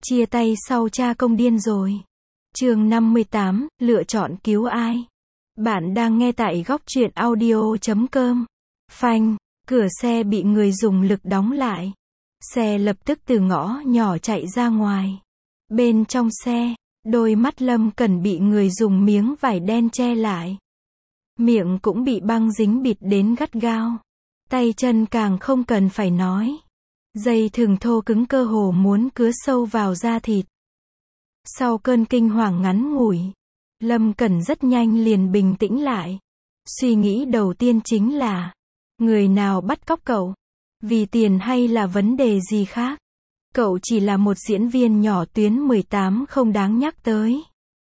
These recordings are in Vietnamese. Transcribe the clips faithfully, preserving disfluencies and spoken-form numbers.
Chia tay sau cha công điên rồi. Chương năm mươi tám, lựa chọn cứu ai? Bạn đang nghe tại góc truyện audio chấm com. Phanh, cửa xe bị người dùng lực đóng lại. Xe lập tức từ ngõ nhỏ chạy ra ngoài. Bên trong xe, đôi mắt Lâm Cẩn bị người dùng miếng vải đen che lại. Miệng cũng bị băng dính bịt đến gắt gao. Tay chân càng không cần phải nói. Dây thừng thô cứng cơ hồ muốn cứa sâu vào da thịt. Sau cơn kinh hoàng ngắn ngủi, Lâm Cẩn rất nhanh liền bình tĩnh lại. Suy nghĩ đầu tiên chính là, người nào bắt cóc cậu? Vì tiền hay là vấn đề gì khác? Cậu chỉ là một diễn viên nhỏ tuyến mười tám không đáng nhắc tới.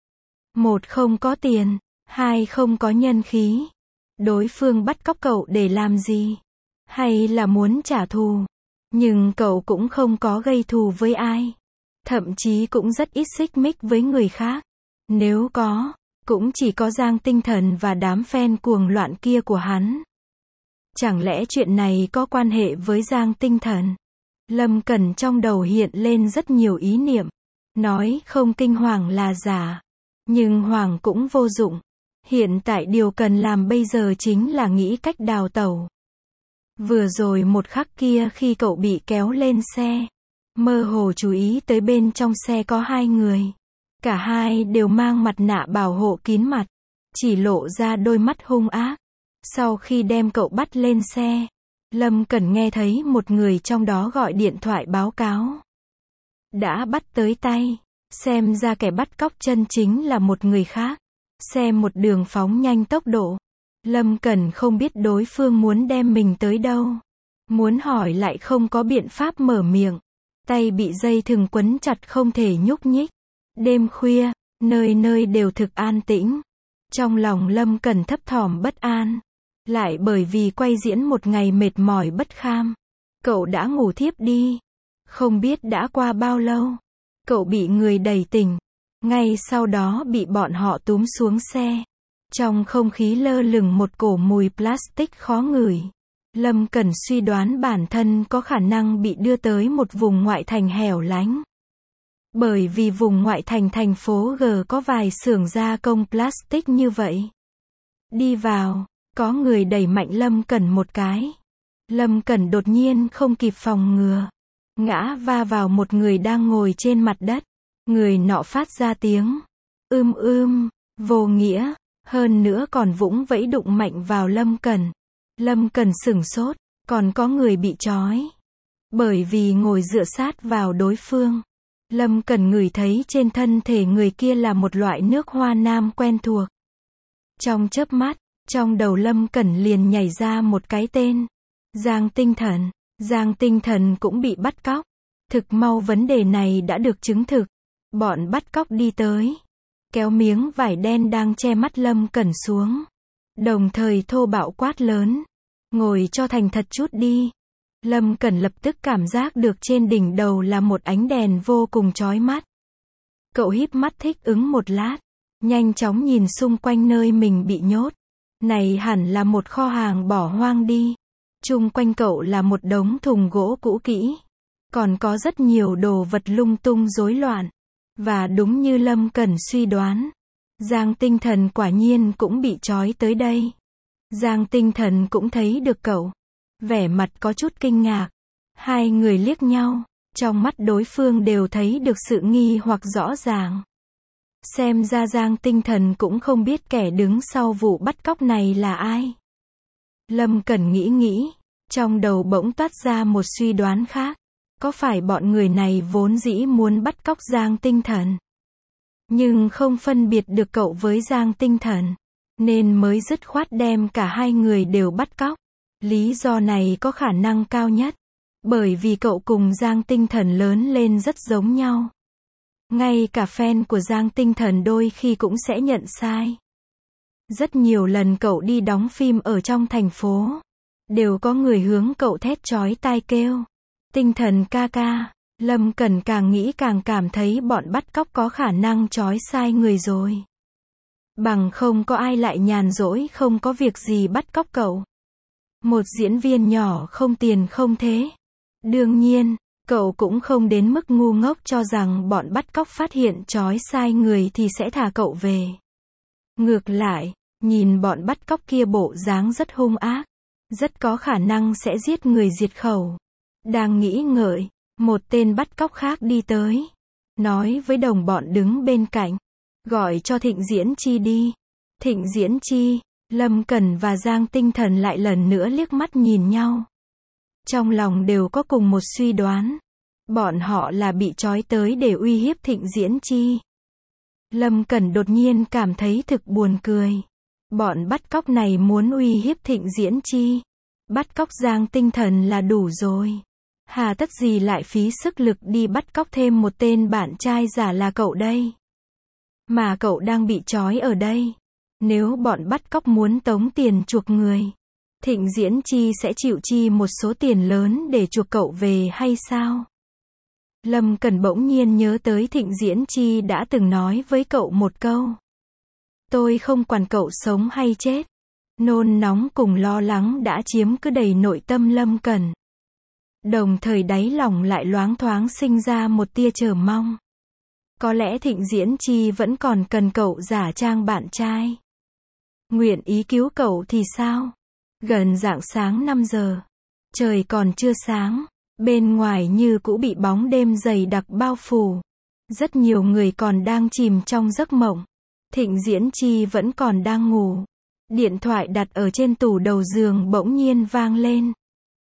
Một không có tiền, hai không có nhân khí. Đối phương bắt cóc cậu để làm gì? Hay là muốn trả thù? Nhưng cậu cũng không có gây thù với ai. Thậm chí cũng rất ít xích mích với người khác. Nếu có, cũng chỉ có Giang Tinh Thần và đám fan cuồng loạn kia của hắn. Chẳng lẽ chuyện này có quan hệ với Giang Tinh Thần? Lâm Cẩn trong đầu hiện lên rất nhiều ý niệm. Nói không kinh hoàng là giả. Nhưng hoàng cũng vô dụng. Hiện tại điều cần làm bây giờ chính là nghĩ cách đào tẩu. Vừa rồi một khắc kia khi cậu bị kéo lên xe, mơ hồ chú ý tới bên trong xe có hai người. Cả hai đều mang mặt nạ bảo hộ kín mặt, chỉ lộ ra đôi mắt hung ác. Sau khi đem cậu bắt lên xe, Lâm Cẩn nghe thấy một người trong đó gọi điện thoại báo cáo. Đã bắt tới tay, xem ra kẻ bắt cóc chân chính là một người khác. Xe một đường phóng nhanh tốc độ. Lâm Cẩn không biết đối phương muốn đem mình tới đâu. Muốn hỏi lại không có biện pháp mở miệng. Tay bị dây thừng quấn chặt không thể nhúc nhích. Đêm khuya, nơi nơi đều thực an tĩnh. Trong lòng Lâm Cẩn thấp thỏm bất an. Lại bởi vì quay diễn một ngày mệt mỏi bất kham. Cậu đã ngủ thiếp đi. Không biết đã qua bao lâu. Cậu bị người đẩy tỉnh. Ngay sau đó bị bọn họ túm xuống xe. Trong không khí lơ lửng một cổ mùi plastic khó ngửi. Lâm Cẩn suy đoán bản thân có khả năng bị đưa tới một vùng ngoại thành hẻo lánh. Bởi vì vùng ngoại thành thành phố G có vài xưởng gia công plastic như vậy. Đi vào, có người đẩy mạnh Lâm Cẩn một cái. Lâm Cẩn đột nhiên không kịp phòng ngừa. Ngã va vào một người đang ngồi trên mặt đất. Người nọ phát ra tiếng ưm ưm, vô nghĩa. Hơn nữa còn vũng vẫy đụng mạnh vào Lâm Cẩn. Lâm Cẩn sửng sốt, còn có người bị trói. Bởi vì ngồi dựa sát vào đối phương. Lâm Cẩn ngửi thấy trên thân thể người kia là một loại nước hoa nam quen thuộc. Trong chớp mắt, trong đầu Lâm Cẩn liền nhảy ra một cái tên. Giang Tinh Thần. Giang Tinh Thần cũng bị bắt cóc. Thực mau vấn đề này đã được chứng thực. Bọn bắt cóc đi tới. Kéo miếng vải đen đang che mắt Lâm Cẩn xuống. Đồng thời thô bạo quát lớn. Ngồi cho thành thật chút đi. Lâm Cẩn lập tức cảm giác được trên đỉnh đầu là một ánh đèn vô cùng chói mắt. Cậu híp mắt thích ứng một lát. Nhanh chóng nhìn xung quanh nơi mình bị nhốt. Này hẳn là một kho hàng bỏ hoang đi. Chung quanh cậu là một đống thùng gỗ cũ kỹ. Còn có rất nhiều đồ vật lung tung rối loạn. Và đúng như Lâm Cẩn suy đoán, Giang Tinh Thần quả nhiên cũng bị trói tới đây. Giang Tinh Thần cũng thấy được cậu. Vẻ mặt có chút kinh ngạc. Hai người liếc nhau, trong mắt đối phương đều thấy được sự nghi hoặc rõ ràng. Xem ra Giang Tinh Thần cũng không biết kẻ đứng sau vụ bắt cóc này là ai. Lâm Cẩn nghĩ nghĩ, trong đầu bỗng toát ra một suy đoán khác. Có phải bọn người này vốn dĩ muốn bắt cóc Giang Tinh Thần, nhưng không phân biệt được cậu với Giang Tinh Thần, nên mới dứt khoát đem cả hai người đều bắt cóc. Lý do này có khả năng cao nhất, bởi vì cậu cùng Giang Tinh Thần lớn lên rất giống nhau. Ngay cả fan của Giang Tinh Thần đôi khi cũng sẽ nhận sai. Rất nhiều lần cậu đi đóng phim ở trong thành phố, đều có người hướng cậu thét chói tai kêu. Tinh Thần ca ca. Lâm Cẩn càng nghĩ càng cảm thấy bọn bắt cóc có khả năng trói sai người rồi. Bằng không có ai lại nhàn rỗi không có việc gì bắt cóc cậu. Một diễn viên nhỏ không tiền không thế. Đương nhiên, Cậu cũng không đến mức ngu ngốc cho rằng bọn bắt cóc phát hiện trói sai người thì sẽ thả cậu về. Ngược lại, nhìn bọn bắt cóc kia bộ dáng rất hung ác, rất có khả năng sẽ giết người diệt khẩu. Đang nghĩ ngợi, một tên bắt cóc khác đi tới, nói với đồng bọn đứng bên cạnh, gọi cho Thịnh Diễn Chi đi. Thịnh Diễn Chi, Lâm Cẩn và Giang Tinh Thần lại lần nữa liếc mắt nhìn nhau. Trong lòng đều có cùng một suy đoán. Bọn họ là bị trói tới để uy hiếp Thịnh Diễn Chi. Lâm Cẩn đột nhiên cảm thấy thực buồn cười. Bọn bắt cóc này muốn uy hiếp Thịnh Diễn Chi. Bắt cóc Giang Tinh Thần là đủ rồi. Hà tất gì lại phí sức lực đi bắt cóc thêm một tên bạn trai giả là cậu đây. Mà cậu đang bị trói ở đây. Nếu bọn bắt cóc muốn tống tiền chuộc người, Thịnh Diễn Chi sẽ chịu chi một số tiền lớn để chuộc cậu về hay sao? Lâm Cẩn bỗng nhiên nhớ tới Thịnh Diễn Chi đã từng nói với cậu một câu. Tôi không quản cậu sống hay chết. Nôn nóng cùng lo lắng đã chiếm cứ đầy nội tâm Lâm Cẩn. Đồng thời đáy lòng lại loáng thoáng sinh ra một tia chờ mong. Có lẽ Thịnh Diễn Chi vẫn còn cần cậu giả trang bạn trai. Nguyện ý cứu cậu thì sao? Gần rạng sáng năm giờ. Trời còn chưa sáng. Bên ngoài như cũ bị bóng đêm dày đặc bao phủ. Rất nhiều người còn đang chìm trong giấc mộng. Thịnh Diễn Chi vẫn còn đang ngủ. Điện thoại đặt ở trên tủ đầu giường bỗng nhiên vang lên.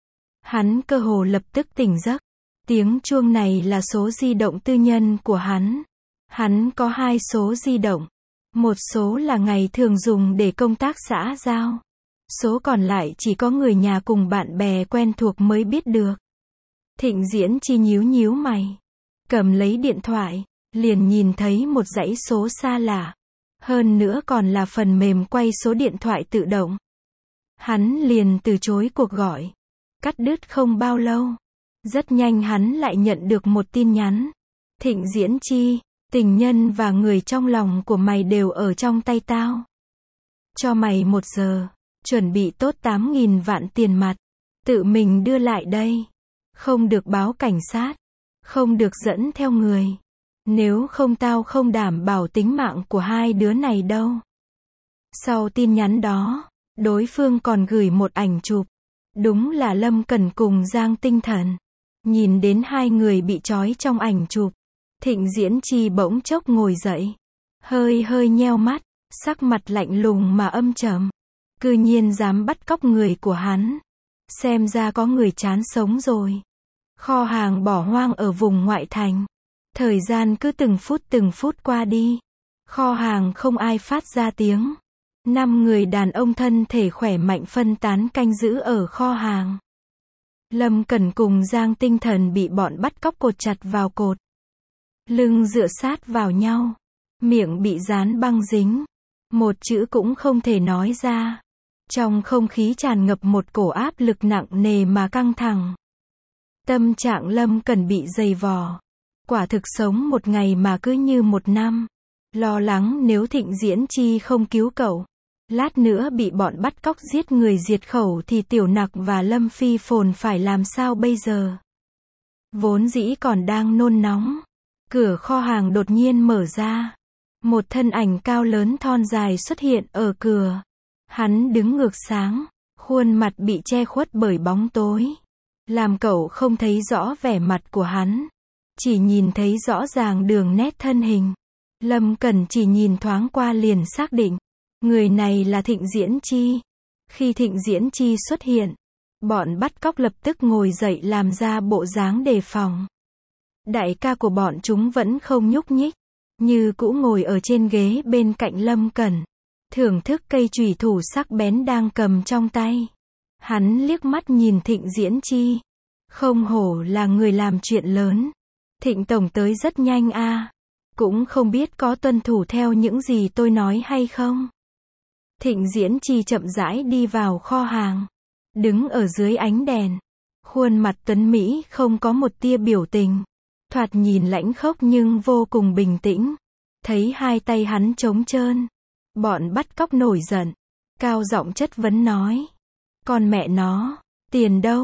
Hắn cơ hồ lập tức tỉnh giấc. Tiếng chuông này là số di động tư nhân của hắn. Hắn có hai số di động. Một số là ngày thường dùng để công tác xã giao. Số còn lại chỉ có người nhà cùng bạn bè quen thuộc mới biết được. Thịnh Diễn Chi nhíu nhíu mày. Cầm lấy điện thoại, liền nhìn thấy một dãy số xa lạ. Hơn nữa còn là phần mềm quay số điện thoại tự động. Hắn liền từ chối cuộc gọi. Cắt đứt không bao lâu. Rất nhanh hắn lại nhận được một tin nhắn. Thịnh Diễn Chi, tình nhân và người trong lòng của mày đều ở trong tay tao. Cho mày một giờ, chuẩn bị tốt tám nghìn vạn tiền mặt. Tự mình đưa lại đây. Không được báo cảnh sát. Không được dẫn theo người. Nếu không tao không đảm bảo tính mạng của hai đứa này đâu. Sau tin nhắn đó, đối phương còn gửi một ảnh chụp. Đúng là Lâm Cẩn cùng Giang Tinh Thần. Nhìn đến hai người bị trói trong ảnh chụp. Thịnh Diễn Chi bỗng chốc ngồi dậy. Hơi hơi nheo mắt, sắc mặt lạnh lùng mà âm trầm. Cư nhiên dám bắt cóc người của hắn. Xem ra có người chán sống rồi. Kho hàng bỏ hoang ở vùng ngoại thành. Thời gian cứ từng phút từng phút qua đi. Kho hàng không ai phát ra tiếng. Năm người đàn ông thân thể khỏe mạnh phân tán canh giữ ở kho hàng. Lâm Cẩn cùng Giang Tinh Thần bị bọn bắt cóc cột chặt vào cột. Lưng dựa sát vào nhau. Miệng bị dán băng dính. Một chữ cũng không thể nói ra. Trong không khí tràn ngập một cổ áp lực nặng nề mà căng thẳng. Tâm trạng Lâm Cẩn bị dày vò. Quả thực sống một ngày mà cứ như một năm. Lo lắng nếu Thịnh Diễn Chi không cứu cậu. Lát nữa bị bọn bắt cóc giết người diệt khẩu thì Tiểu Nặc và Lâm Phi Phồn phải làm sao bây giờ? Vốn dĩ còn đang nôn nóng. Cửa kho hàng đột nhiên mở ra. Một thân ảnh cao lớn thon dài xuất hiện ở cửa. Hắn đứng ngược sáng. Khuôn mặt bị che khuất bởi bóng tối. Làm cậu không thấy rõ vẻ mặt của hắn. Chỉ nhìn thấy rõ ràng đường nét thân hình. Lâm Cẩn chỉ nhìn thoáng qua liền xác định. Người này là Thịnh Diễn Chi. Khi Thịnh Diễn Chi xuất hiện, bọn bắt cóc lập tức ngồi dậy làm ra bộ dáng đề phòng. Đại ca của bọn chúng vẫn không nhúc nhích. Như cũ ngồi ở trên ghế bên cạnh Lâm Cẩn. Thưởng thức cây chùy thủ sắc bén đang cầm trong tay. Hắn liếc mắt nhìn Thịnh Diễn Chi. Không hổ là người làm chuyện lớn. Thịnh tổng tới rất nhanh a. À. Cũng không biết có tuân thủ theo những gì tôi nói hay không. Thịnh Diễn Chi chậm rãi đi vào kho hàng. Đứng ở dưới ánh đèn. Khuôn mặt tuấn Mỹ không có một tia biểu tình. Thoạt nhìn lãnh khốc nhưng vô cùng bình tĩnh. Thấy hai tay hắn trống trơn. Bọn bắt cóc nổi giận. Cao giọng chất vấn nói. Con mẹ nó, tiền đâu?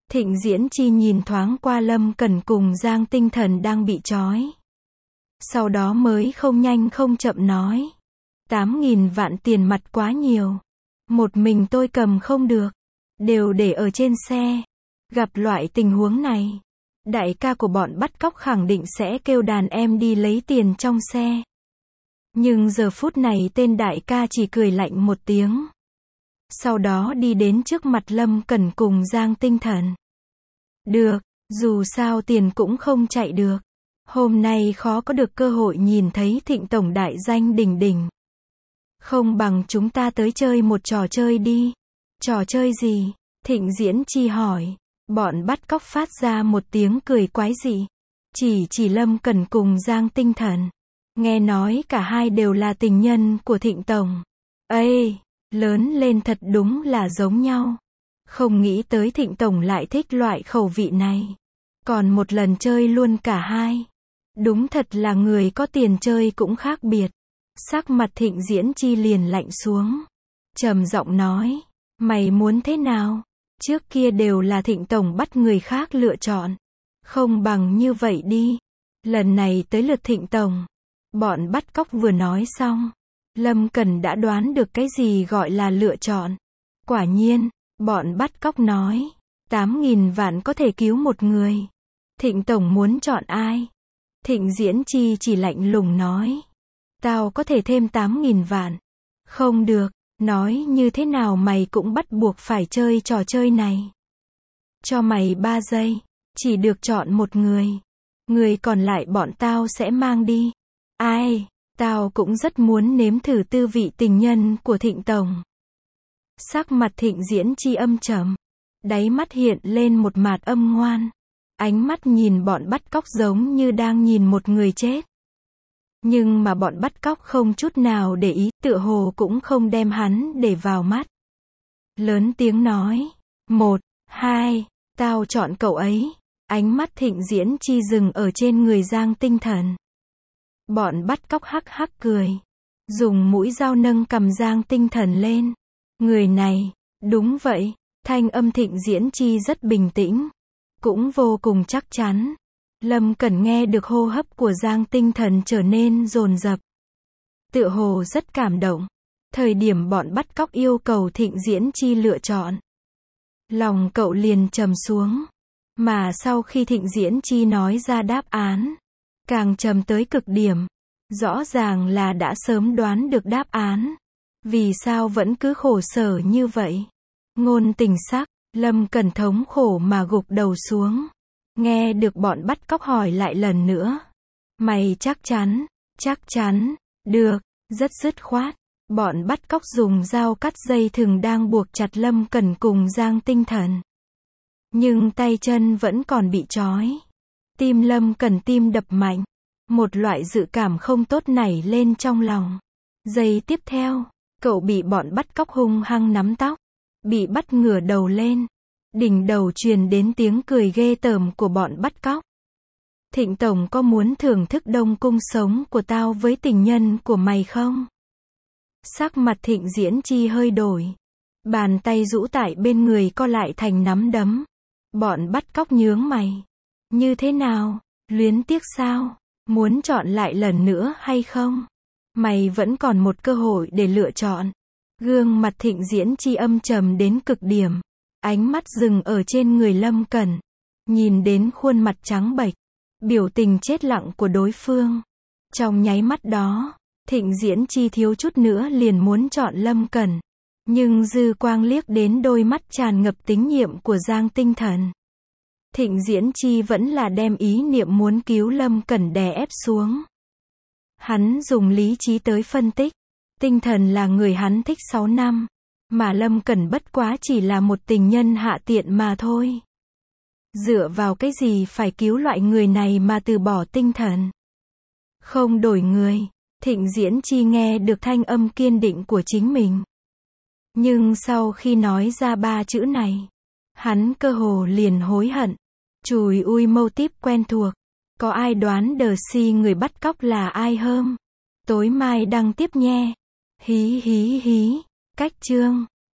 Thịnh Diễn Chi nhìn thoáng qua Lâm Cẩn cùng Giang Tinh Thần đang bị trói. Sau đó mới không nhanh không chậm nói. Tám nghìn vạn tiền mặt quá nhiều. Một mình tôi cầm không được. Đều để ở trên xe. Gặp loại tình huống này, đại ca của bọn bắt cóc khẳng định sẽ kêu đàn em đi lấy tiền trong xe. Nhưng giờ phút này tên đại ca chỉ cười lạnh một tiếng. Sau đó đi đến trước mặt Lâm Cẩn cùng Giang Tinh Thần. Được, dù sao tiền cũng không chạy được. Hôm nay khó có được cơ hội nhìn thấy Thịnh tổng đại danh đỉnh đỉnh. Không bằng chúng ta tới chơi một trò chơi đi. Trò chơi gì? Thịnh Diễn Chi hỏi. Bọn bắt cóc phát ra một tiếng cười quái dị. Chỉ chỉ Lâm Cẩn cùng Giang Tinh Thần. Nghe nói cả hai đều là tình nhân của Thịnh tổng. Ê, lớn lên thật đúng là giống nhau. Không nghĩ tới Thịnh tổng lại thích loại khẩu vị này. Còn một lần chơi luôn cả hai. Đúng thật là người có tiền chơi cũng khác biệt. Sắc mặt Thịnh Diễn Chi liền lạnh xuống. Trầm giọng nói. Mày muốn thế nào? Trước kia đều là Thịnh tổng bắt người khác lựa chọn. Không bằng như vậy đi. Lần này tới lượt Thịnh tổng. Bọn bắt cóc vừa nói xong. Lâm Cẩn đã đoán được cái gì gọi là lựa chọn. Quả nhiên, bọn bắt cóc nói. Tám nghìn vạn có thể cứu một người. Thịnh tổng muốn chọn ai? Thịnh Diễn Chi chỉ lạnh lùng nói. Tao có thể thêm tám nghìn vạn. Không được. Nói như thế nào mày cũng bắt buộc phải chơi trò chơi này. Cho mày ba giây. Chỉ được chọn một người. Người còn lại bọn tao sẽ mang đi. Ai? Tao cũng rất muốn nếm thử tư vị tình nhân của Thịnh tổng. Sắc mặt Thịnh Diễn Chi âm trầm. Đáy mắt hiện lên một mạt âm ngoan. Ánh mắt nhìn bọn bắt cóc giống như đang nhìn một người chết. Nhưng mà bọn bắt cóc không chút nào để ý, tựa hồ cũng không đem hắn để vào mắt. Lớn tiếng nói. Một, hai, tao chọn cậu ấy. Ánh mắt Thịnh Diễn Chi dừng ở trên người Giang Tinh Thần. Bọn bắt cóc hắc hắc cười. Dùng mũi dao nâng cầm Giang Tinh Thần lên. Người này, đúng vậy. Thanh âm Thịnh Diễn Chi rất bình tĩnh. Cũng vô cùng chắc chắn. Lâm Cẩn nghe được hô hấp của Giang Tinh Thần trở nên dồn dập. Tựa hồ rất cảm động. Thời điểm bọn bắt cóc yêu cầu Thịnh Diễn Chi lựa chọn. Lòng cậu liền trầm xuống. Mà sau khi Thịnh Diễn Chi nói ra đáp án, càng trầm tới cực điểm. Rõ ràng là đã sớm đoán được đáp án. Vì sao vẫn cứ khổ sở như vậy? Ngôn tình sắc, Lâm Cẩn thống khổ mà gục đầu xuống. Nghe được bọn bắt cóc hỏi lại lần nữa. Mày chắc chắn, chắc chắn, được, rất dứt khoát. Bọn bắt cóc dùng dao cắt dây thừng đang buộc chặt Lâm Cẩn cùng Giang Tinh Thần. Nhưng tay chân vẫn còn bị trói. Tim Lâm Cẩn tim đập mạnh. Một loại dự cảm không tốt nảy lên trong lòng. Giây tiếp theo, cậu bị bọn bắt cóc hung hăng nắm tóc. Bị bắt ngửa đầu lên. Đỉnh đầu truyền đến tiếng cười ghê tởm của bọn bắt cóc. Thịnh tổng có muốn thưởng thức Đông Cung sống của tao với tình nhân của mày không? Sắc mặt Thịnh Diễn Chi hơi đổi. Bàn tay rũ tại bên người co lại thành nắm đấm. Bọn bắt cóc nhướng mày. Như thế nào? Luyến tiếc sao? Muốn chọn lại lần nữa hay không? Mày vẫn còn một cơ hội để lựa chọn. Gương mặt Thịnh Diễn Chi âm trầm đến cực điểm. Ánh mắt dừng ở trên người Lâm Cẩn. Nhìn đến khuôn mặt trắng bệch. Biểu tình chết lặng của đối phương. Trong nháy mắt đó, Thịnh Diễn Chi thiếu chút nữa liền muốn chọn Lâm Cẩn. Nhưng dư quang liếc đến đôi mắt tràn ngập tín nhiệm của Giang Tinh Thần. Thịnh Diễn Chi vẫn là đem ý niệm muốn cứu Lâm Cẩn đè ép xuống. Hắn dùng lý trí tới phân tích. Tinh Thần là người hắn thích sáu năm. Mà Lâm Cẩn bất quá chỉ là một tình nhân hạ tiện mà thôi. Dựa vào cái gì phải cứu loại người này mà từ bỏ Tinh Thần? Không đổi người. Thịnh Diễn Chi nghe được thanh âm kiên định của chính mình. Nhưng sau khi nói ra ba chữ này, hắn cơ hồ liền hối hận. Chùi ui mâu típ quen thuộc. Có ai đoán đờ si người bắt cóc là ai không? Tối mai đăng tiếp nhé. Hí hí hí. Cách chương